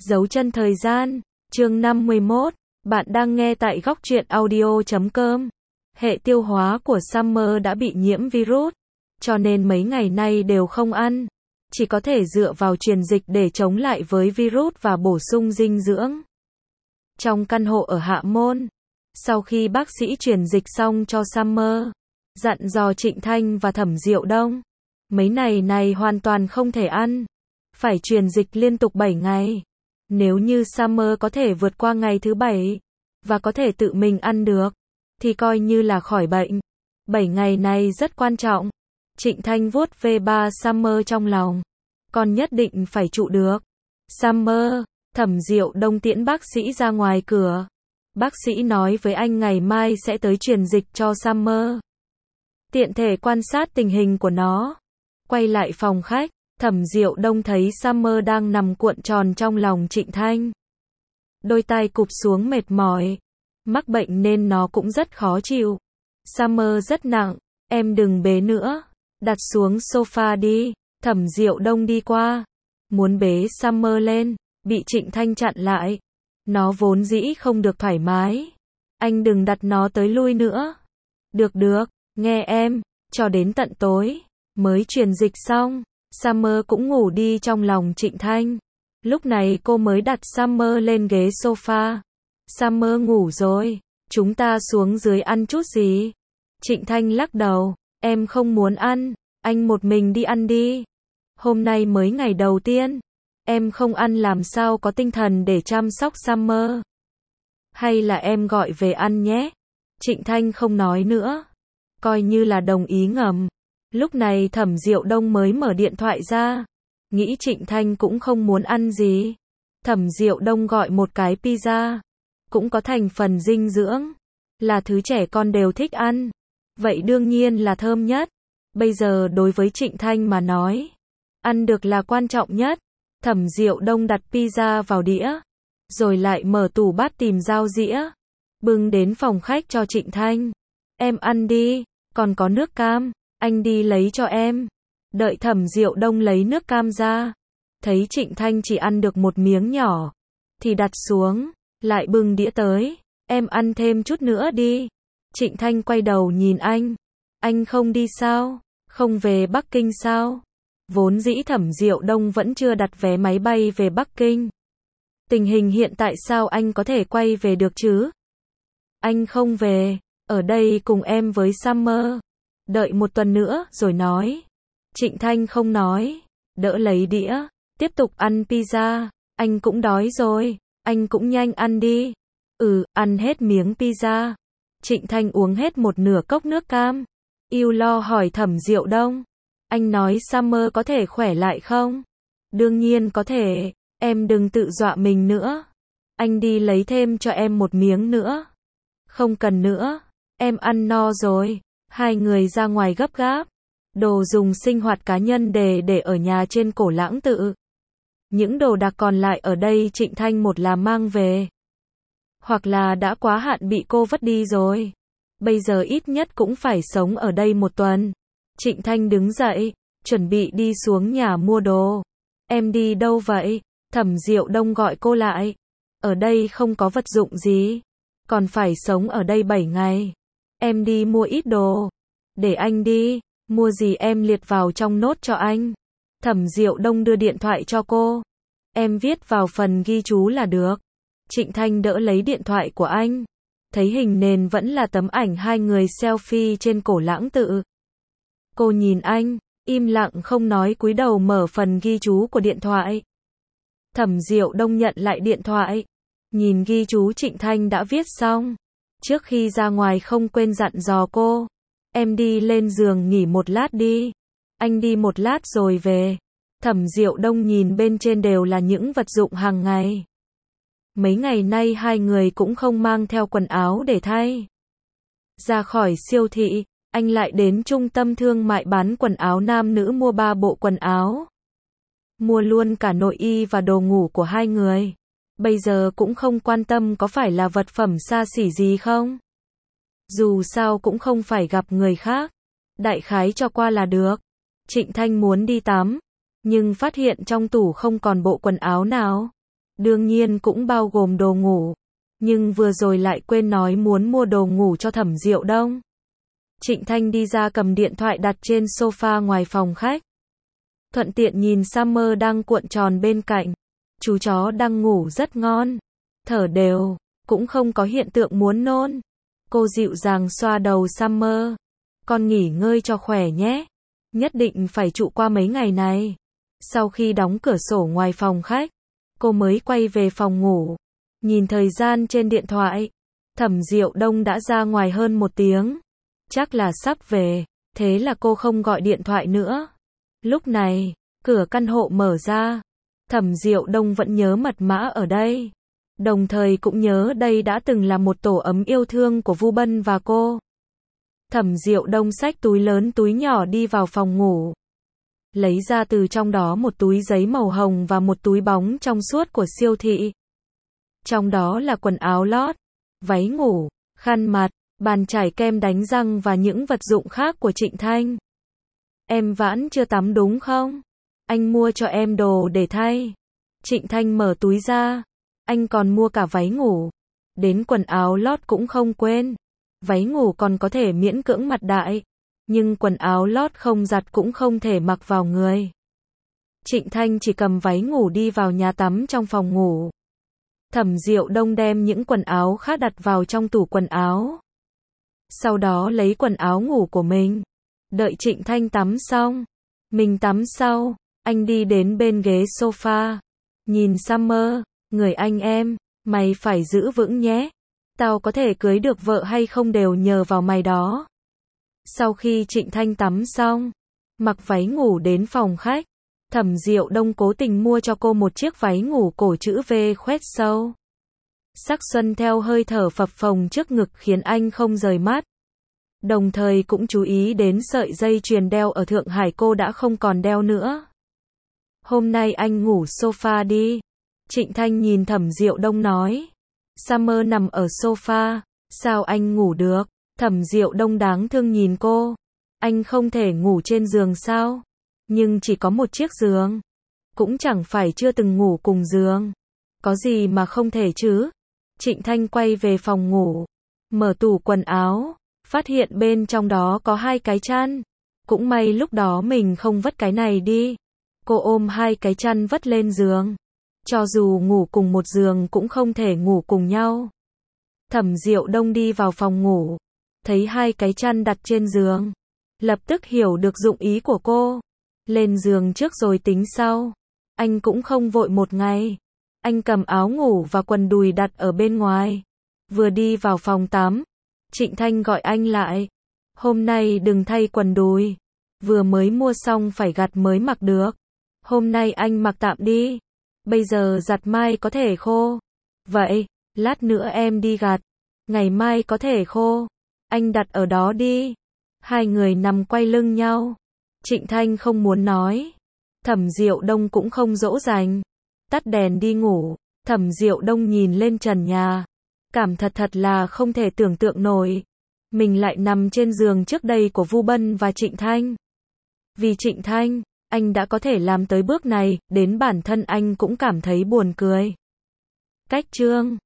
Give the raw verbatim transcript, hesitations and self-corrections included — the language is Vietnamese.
Dấu chân thời gian, chương năm mươi mốt, bạn đang nghe tại góc truyện audio chấm com. Hệ tiêu hóa của Summer đã bị nhiễm virus, cho nên mấy ngày nay đều không ăn, chỉ có thể dựa vào truyền dịch để chống lại với virus và bổ sung dinh dưỡng. Trong căn hộ ở Hạ Môn, sau khi bác sĩ truyền dịch xong cho Summer, dặn dò Trịnh Thanh và Thẩm Diệu Đông, mấy ngày này hoàn toàn không thể ăn, phải truyền dịch liên tục bảy ngày. Nếu như Summer có thể vượt qua ngày thứ bảy, và có thể tự mình ăn được, thì coi như là khỏi bệnh. bảy ngày này rất quan trọng. Trịnh Thanh vuốt ve ba Summer trong lòng. Con nhất định phải trụ được. Summer, Thẩm Diệu Đông tiễn bác sĩ ra ngoài cửa. Bác sĩ nói với anh ngày mai sẽ tới truyền dịch cho Summer. Tiện thể quan sát tình hình của nó. Quay lại phòng khách, Thẩm Diệu Đông thấy Summer đang nằm cuộn tròn trong lòng Trịnh Thanh. Đôi tai cụp xuống mệt mỏi. Mắc bệnh nên nó cũng rất khó chịu. Summer rất nặng, em đừng bế nữa. Đặt xuống sofa đi. Thẩm Diệu Đông đi qua, muốn bế Summer lên, bị Trịnh Thanh chặn lại. Nó vốn dĩ không được thoải mái. Anh đừng đặt nó tới lui nữa. Được được, nghe em, cho đến tận tối, mới truyền dịch xong. Summer cũng ngủ đi trong lòng Trịnh Thanh. Lúc này cô mới đặt Summer lên ghế sofa. Summer ngủ rồi, chúng ta xuống dưới ăn chút gì? Trịnh Thanh lắc đầu, em không muốn ăn, anh một mình đi ăn đi. Hôm nay mới ngày đầu tiên, em không ăn làm sao có tinh thần để chăm sóc Summer. Hay là em gọi về ăn nhé? Trịnh Thanh không nói nữa, coi như là đồng ý ngầm. Lúc này Thẩm Diệu Đông mới mở điện thoại ra, nghĩ Trịnh Thanh cũng không muốn ăn gì. Thẩm Diệu Đông gọi một cái pizza, cũng có thành phần dinh dưỡng, là thứ trẻ con đều thích ăn, vậy đương nhiên là thơm nhất. Bây giờ đối với Trịnh Thanh mà nói, ăn được là quan trọng nhất. Thẩm Diệu Đông đặt pizza vào đĩa, rồi lại mở tủ bát tìm dao dĩa, bưng đến phòng khách cho Trịnh Thanh. Em ăn đi, còn có nước cam, anh đi lấy cho em. Đợi Thẩm Diệu Đông lấy nước cam ra, thấy Trịnh Thanh chỉ ăn được một miếng nhỏ, thì đặt xuống, lại bưng đĩa tới. Em ăn thêm chút nữa đi. Trịnh Thanh quay đầu nhìn anh. Anh không đi sao? Không về Bắc Kinh sao? Vốn dĩ Thẩm Diệu Đông vẫn chưa đặt vé máy bay về Bắc Kinh. Tình hình hiện tại sao anh có thể quay về được chứ? Anh không về, ở đây cùng em với Summer. Đợi một tuần nữa rồi nói. Trịnh Thanh không nói, đỡ lấy đĩa, tiếp tục ăn pizza. Anh cũng đói rồi, anh cũng nhanh ăn đi. Ừ, ăn hết miếng pizza. Trịnh Thanh uống hết một nửa cốc nước cam. Yêu lo hỏi Thẩm Diệu Đông. Anh nói Summer có thể khỏe lại không? Đương nhiên có thể, em đừng tự dọa mình nữa. Anh đi lấy thêm cho em một miếng nữa. Không cần nữa, em ăn no rồi. Hai người ra ngoài gấp gáp. Đồ dùng sinh hoạt cá nhân để để ở nhà trên Cổ Lãng Tự. Những đồ đạc còn lại ở đây Trịnh Thanh một là mang về, hoặc là đã quá hạn bị cô vứt đi rồi. Bây giờ ít nhất cũng phải sống ở đây một tuần. Trịnh Thanh đứng dậy, chuẩn bị đi xuống nhà mua đồ. Em đi đâu vậy? Thẩm Diệu Đông gọi cô lại. Ở đây không có vật dụng gì, còn phải sống ở đây bảy ngày. Em đi mua ít đồ. Để anh đi, mua gì em liệt vào trong nốt cho anh. Thẩm Diệu Đông đưa điện thoại cho cô. Em viết vào phần ghi chú là được. Trịnh Thanh đỡ lấy điện thoại của anh. Thấy hình nền vẫn là tấm ảnh hai người selfie trên Cổ Lãng Tự. Cô nhìn anh, im lặng không nói, cúi đầu mở phần ghi chú của điện thoại. Thẩm Diệu Đông nhận lại điện thoại, nhìn ghi chú Trịnh Thanh đã viết xong. Trước khi ra ngoài không quên dặn dò cô. Em đi lên giường nghỉ một lát đi. Anh đi một lát rồi về. Thẩm Diệu Đông nhìn bên trên đều là những vật dụng hàng ngày. Mấy ngày nay hai người cũng không mang theo quần áo để thay. Ra khỏi siêu thị, anh lại đến trung tâm thương mại bán quần áo nam nữ mua ba bộ quần áo. Mua luôn cả nội y và đồ ngủ của hai người. Bây giờ cũng không quan tâm có phải là vật phẩm xa xỉ gì không. Dù sao cũng không phải gặp người khác. Đại khái cho qua là được. Trịnh Thanh muốn đi tắm, nhưng phát hiện trong tủ không còn bộ quần áo nào. đương nhiên cũng bao gồm đồ ngủ. Nhưng vừa rồi lại quên nói muốn mua đồ ngủ cho Thẩm Diệu Đông. Trịnh Thanh đi ra cầm điện thoại đặt trên sofa ngoài phòng khách. Thuận tiện nhìn Summer đang cuộn tròn bên cạnh. Chú chó đang ngủ rất ngon. Thở đều, cũng không có hiện tượng muốn nôn. Cô dịu dàng xoa đầu Summer. Con nghỉ ngơi cho khỏe nhé. Nhất định phải trụ qua mấy ngày này. Sau khi đóng cửa sổ ngoài phòng khách, cô mới quay về phòng ngủ. Nhìn thời gian trên điện thoại. Thẩm Diệu Đông đã ra ngoài hơn một tiếng. Chắc là sắp về, thế là cô không gọi điện thoại nữa. Lúc này, cửa căn hộ mở ra. Thẩm Diệu Đông vẫn nhớ mật mã ở đây. Đồng thời cũng nhớ đây đã từng là một tổ ấm yêu thương của Vu Bân và cô. Thẩm Diệu Đông xách túi lớn túi nhỏ đi vào phòng ngủ. Lấy ra từ trong đó một túi giấy màu hồng và một túi bóng trong suốt của siêu thị. Trong đó là quần áo lót, váy ngủ, khăn mặt, bàn chải kem đánh răng và những vật dụng khác của Trịnh Thanh. Em vẫn chưa tắm đúng không? Anh mua cho em đồ để thay. Trịnh Thanh mở túi ra. Anh còn mua cả váy ngủ. Đến quần áo lót cũng không quên. Váy ngủ còn có thể miễn cưỡng mặc đại. Nhưng quần áo lót không giặt cũng không thể mặc vào người. Trịnh Thanh chỉ cầm váy ngủ đi vào nhà tắm trong phòng ngủ. Thẩm Diệu Đông đem những quần áo khác đặt vào trong tủ quần áo. Sau đó lấy quần áo ngủ của mình. Đợi Trịnh Thanh tắm xong. Mình tắm sau. Anh đi đến bên ghế sofa. Nhìn Summer. Người anh em. Mày phải giữ vững nhé. Tao có thể cưới được vợ hay không đều nhờ vào mày đó. Sau khi Trịnh Thanh tắm xong. Mặc váy ngủ đến phòng khách. Thẩm Diệu Đông cố tình mua cho cô một chiếc váy ngủ cổ chữ V khoét sâu. Sắc xuân theo hơi thở phập phồng trước ngực khiến anh không rời mắt. Đồng thời cũng chú ý đến sợi dây chuyền đeo ở Thượng Hải cô đã không còn đeo nữa. Hôm nay anh ngủ sofa đi. Trịnh Thanh nhìn Thẩm Diệu Đông nói. Summer nằm ở sofa. Sao anh ngủ được? Thẩm Diệu Đông đáng thương nhìn cô. Anh không thể ngủ trên giường sao? Nhưng chỉ có một chiếc giường. Cũng chẳng phải chưa từng ngủ cùng giường. Có gì mà không thể chứ? Trịnh Thanh quay về phòng ngủ. Mở tủ quần áo. Phát hiện bên trong đó có hai cái chăn. Cũng may lúc đó mình không vất cái này đi. Cô ôm hai cái chăn vất lên giường. Cho dù ngủ cùng một giường cũng không thể ngủ cùng nhau. Thẩm Diệu Đông đi vào phòng ngủ. Thấy hai cái chăn đặt trên giường. Lập tức hiểu được dụng ý của cô. Lên giường trước rồi tính sau. Anh cũng không vội một ngày. Anh cầm áo ngủ và quần đùi đặt ở bên ngoài. Vừa đi vào phòng tắm. Trịnh Thanh gọi anh lại. Hôm nay đừng thay quần đùi. Vừa mới mua xong phải giặt mới mặc được. Hôm nay anh mặc tạm đi. Bây giờ giặt mai có thể khô. Vậy, lát nữa em đi giặt. Ngày mai có thể khô. Anh đặt ở đó đi. Hai người nằm quay lưng nhau. Trịnh Thanh không muốn nói. Thẩm Diệu Đông cũng không dỗ dành. Tắt đèn đi ngủ. Thẩm Diệu Đông nhìn lên trần nhà. Cảm thật thật là không thể tưởng tượng nổi. Mình lại nằm trên giường trước đây của Vu Bân và Trịnh Thanh. Vì Trịnh Thanh, anh đã có thể làm tới bước này, đến bản thân anh cũng cảm thấy buồn cười. Cách chương